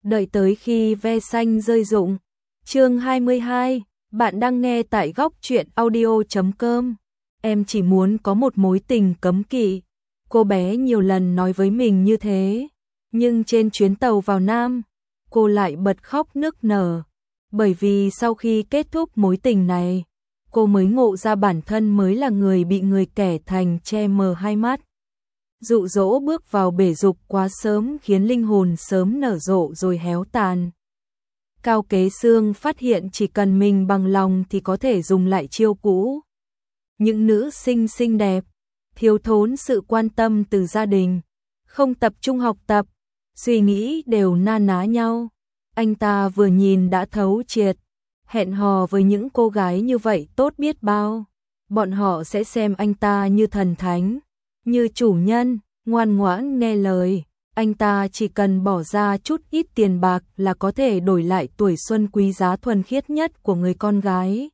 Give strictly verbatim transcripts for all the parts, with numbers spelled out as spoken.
Đợi tới khi ve xanh rơi rụng. Chương hai mươi hai, bạn đang nghe tại góc truyện audio chấm com. Em chỉ muốn có một mối tình cấm kỵ. Cô bé nhiều lần nói với mình như thế, nhưng trên chuyến tàu vào Nam, cô lại bật khóc nức nở, bởi vì sau khi kết thúc mối tình này, cô mới ngộ ra bản thân mới là người bị người kẻ thành che mờ hai mắt. Dụ dỗ bước vào bể dục quá sớm khiến linh hồn sớm nở rộ rồi héo tàn. Cao Kế Xương phát hiện chỉ cần mình bằng lòng thì có thể dùng lại chiêu cũ. Những nữ sinh xinh đẹp, thiếu thốn sự quan tâm từ gia đình, không tập trung học tập, suy nghĩ đều na ná nhau. Anh ta vừa nhìn đã thấu triệt, hẹn hò với những cô gái như vậy tốt biết bao. Bọn họ sẽ xem anh ta như thần thánh, như chủ nhân, ngoan ngoãn nghe lời. Anh ta chỉ cần bỏ ra chút ít tiền bạc là có thể đổi lại tuổi xuân quý giá thuần khiết nhất của người con gái.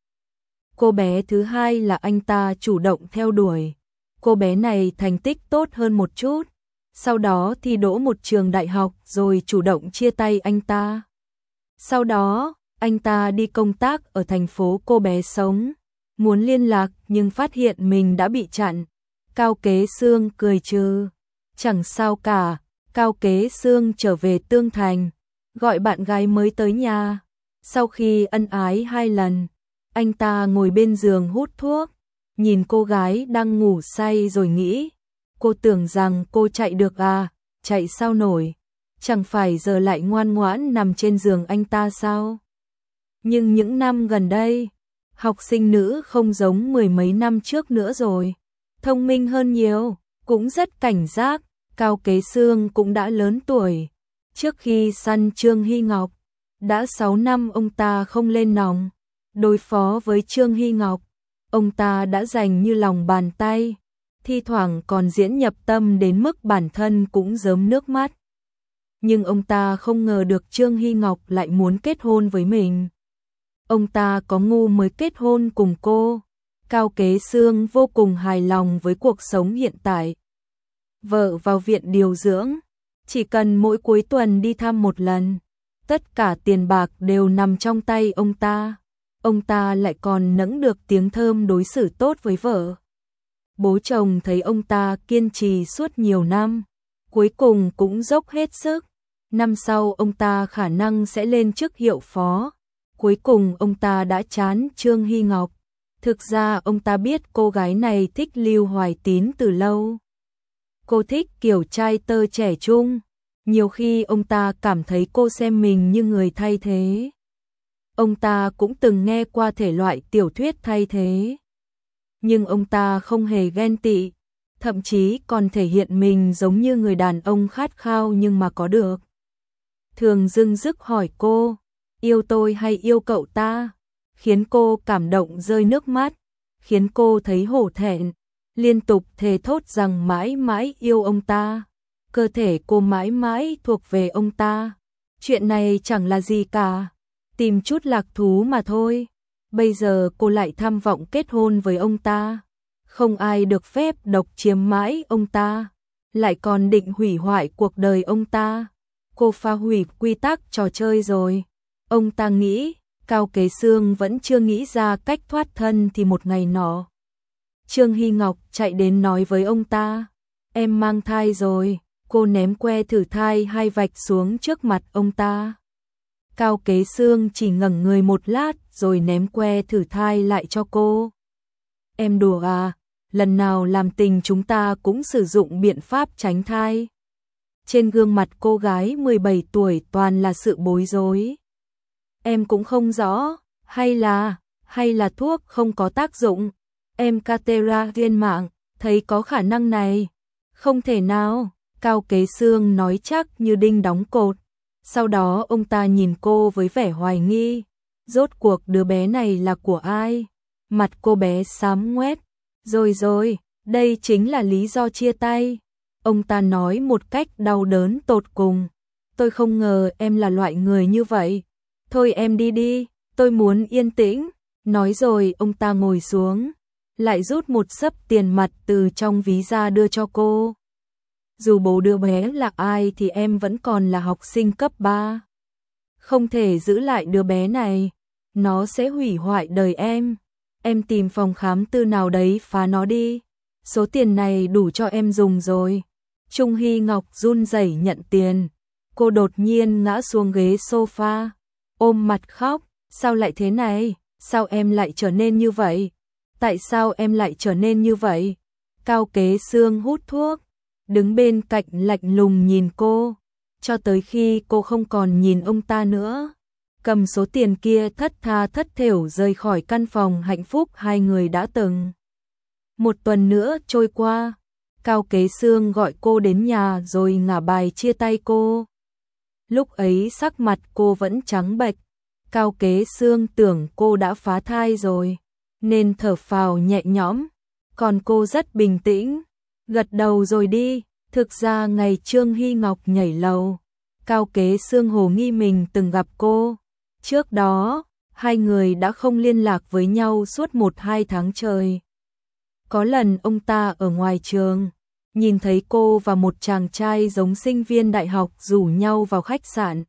Cô bé thứ hai là anh ta chủ động theo đuổi. Cô bé này thành tích tốt hơn một chút, sau đó thi đỗ một trường đại học rồi chủ động chia tay anh ta. Sau đó, anh ta đi công tác ở thành phố cô bé sống, muốn liên lạc nhưng phát hiện mình đã bị chặn. Cao Kế Xương cười trừ, chẳng sao cả. Cao Kế Xương trở về Tương Thành, gọi bạn gái mới tới nhà. Sau khi ân ái hai lần, anh ta ngồi bên giường hút thuốc, nhìn cô gái đang ngủ say rồi nghĩ, cô tưởng rằng cô chạy được à, chạy sao nổi, chẳng phải giờ lại ngoan ngoãn nằm trên giường anh ta sao? Nhưng những năm gần đây, học sinh nữ không giống mười mấy năm trước nữa rồi, thông minh hơn nhiều, cũng rất cảnh giác. Cao Kế Xương cũng đã lớn tuổi, trước khi săn Trương Hy Ngọc, đã sáu năm ông ta không lên nòng. Đối phó với Trương Hy Ngọc, ông ta đã dành như lòng bàn tay, thi thoảng còn diễn nhập tâm đến mức bản thân cũng rớm nước mắt. Nhưng ông ta không ngờ được Trương Hy Ngọc lại muốn kết hôn với mình. Ông ta có ngu mới kết hôn cùng cô. Cao Kế Xương vô cùng hài lòng với cuộc sống hiện tại. Vợ vào viện điều dưỡng, chỉ cần mỗi cuối tuần đi thăm một lần, tất cả tiền bạc đều nằm trong tay ông ta. Ông ta lại còn nẫng được tiếng thơm đối xử tốt với vợ. Bố chồng thấy ông ta kiên trì suốt nhiều năm, cuối cùng cũng dốc hết sức. Năm sau ông ta khả năng sẽ lên chức hiệu phó. Cuối cùng ông ta đã chán Trương Hy Ngọc. Thực ra ông ta biết cô gái này thích Lưu Hoài Tín từ lâu. Cô thích kiểu trai tơ trẻ trung, nhiều khi ông ta cảm thấy cô xem mình như người thay thế. Ông ta cũng từng nghe qua thể loại tiểu thuyết thay thế, nhưng ông ta không hề ghen tị, thậm chí còn thể hiện mình giống như người đàn ông khát khao nhưng mà có được. Thường dưng dứt hỏi cô, yêu tôi hay yêu cậu ta, khiến cô cảm động rơi nước mắt, khiến cô thấy hổ thẹn. Liên tục thề thốt rằng mãi mãi yêu ông ta, cơ thể cô mãi mãi thuộc về ông ta. Chuyện này chẳng là gì cả, tìm chút lạc thú mà thôi. Bây giờ cô lại tham vọng kết hôn với ông ta, không ai được phép độc chiếm mãi ông ta, lại còn định hủy hoại cuộc đời ông ta. Cô phá hủy quy tắc trò chơi rồi. Ông ta nghĩ, Cao Kế Xương vẫn chưa nghĩ ra cách thoát thân thì một ngày nọ, Trương Hy Ngọc chạy đến nói với ông ta, em mang thai rồi. Cô ném que thử thai hai vạch xuống trước mặt ông ta. Cao Kế Xương chỉ ngẩng người một lát rồi ném que thử thai lại cho cô. Em đùa à, lần nào làm tình chúng ta cũng sử dụng biện pháp tránh thai. Trên gương mặt cô gái mười bảy tuổi toàn là sự bối rối. Em cũng không rõ, hay là, hay là thuốc không có tác dụng. Em Catera viên mạng, thấy có khả năng này. Không thể nào, Cao Kế Xương nói chắc như đinh đóng cột. Sau đó ông ta nhìn cô với vẻ hoài nghi. Rốt cuộc đứa bé này là của ai? Mặt cô bé xám ngoét. Rồi rồi, đây chính là lý do chia tay. Ông ta nói một cách đau đớn tột cùng. Tôi không ngờ em là loại người như vậy. Thôi em đi đi, tôi muốn yên tĩnh. Nói rồi ông ta ngồi xuống, lại rút một xấp tiền mặt từ trong ví ra đưa cho cô. Dù bố đứa bé là ai thì em vẫn còn là học sinh cấp ba. không thể giữ lại đứa bé này, nó sẽ hủy hoại đời em. Em tìm phòng khám tư nào đấy phá nó đi, số tiền này đủ cho em dùng rồi. Trung Hy Ngọc run rẩy nhận tiền, cô đột nhiên ngã xuống ghế sofa, ôm mặt khóc, sao lại thế này, sao em lại trở nên như vậy, tại sao em lại trở nên như vậy. Cao Kế Xương hút thuốc, đứng bên cạnh lạnh lùng nhìn cô, cho tới khi cô không còn nhìn ông ta nữa. Cầm số tiền kia thất tha thất thểu rời khỏi căn phòng hạnh phúc hai người đã từng. Một tuần nữa trôi qua, Cao Kế Xương gọi cô đến nhà rồi ngả bài chia tay cô. Lúc ấy sắc mặt cô vẫn trắng bệch, Cao Kế Xương tưởng cô đã phá thai rồi, nên thở phào nhẹ nhõm, còn cô rất bình tĩnh, gật đầu rồi đi. Thực ra ngày Trương Hy Ngọc nhảy lầu, Cao Kế Xương hồ nghi mình từng gặp cô. Trước đó, hai người đã không liên lạc với nhau suốt một hai tháng trời. Có lần ông ta ở ngoài trường, nhìn thấy cô và một chàng trai giống sinh viên đại học rủ nhau vào khách sạn.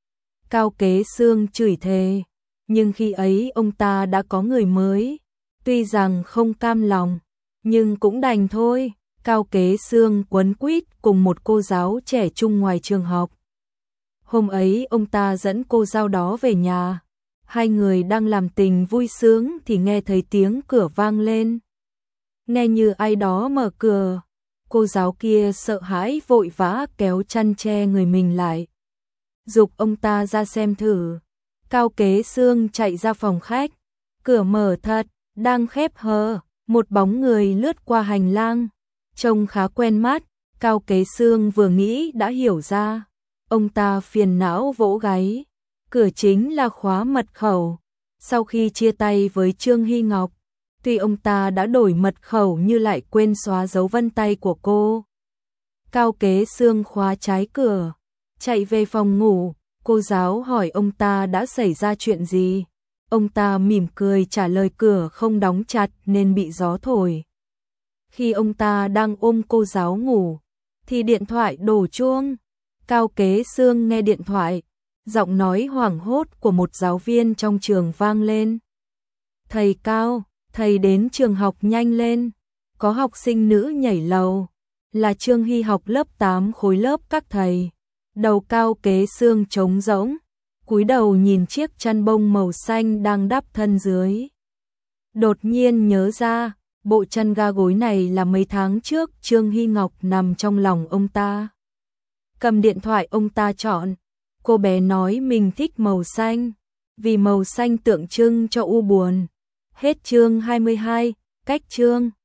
Cao Kế Xương chửi thề, nhưng khi ấy ông ta đã có người mới, tuy rằng không cam lòng, nhưng cũng đành thôi. Cao Kế Xương quấn quýt cùng một cô giáo trẻ trung ngoài trường học. Hôm ấy ông ta dẫn cô giáo đó về nhà, hai người đang làm tình vui sướng thì nghe thấy tiếng cửa vang lên. Nghe như ai đó mở cửa, cô giáo kia sợ hãi vội vã kéo chăn che người mình lại, giục ông ta ra xem thử. Cao Kế Xương chạy ra phòng khách, cửa mở thật, đang khép hờ, một bóng người lướt qua hành lang, trông khá quen mắt. Cao Kế Xương vừa nghĩ đã hiểu ra, ông ta phiền não vỗ gáy, cửa chính là khóa mật khẩu. Sau khi chia tay với Trương Hy Ngọc, tuy ông ta đã đổi mật khẩu nhưng lại quên xóa dấu vân tay của cô. Cao Kế Xương khóa trái cửa, chạy về phòng ngủ, cô giáo hỏi ông ta đã xảy ra chuyện gì. Ông ta mỉm cười trả lời cửa không đóng chặt nên bị gió thổi. Khi ông ta đang ôm cô giáo ngủ, thì điện thoại đổ chuông. Cao Kế Xương nghe điện thoại, giọng nói hoảng hốt của một giáo viên trong trường vang lên. Thầy Cao, thầy đến trường học nhanh lên, có học sinh nữ nhảy lầu, là Trương Hy học lớp tám khối lớp các thầy. Đầu Cao Kế Xương trống rỗng, cúi đầu nhìn chiếc chăn bông màu xanh đang đắp thân dưới. Đột nhiên nhớ ra, bộ chăn ga gối này là mấy tháng trước Trương Hy Ngọc nằm trong lòng ông ta. Cầm điện thoại ông ta chọn, cô bé nói mình thích màu xanh, vì màu xanh tượng trưng cho u buồn. Hết chương hai mươi hai, cách chương.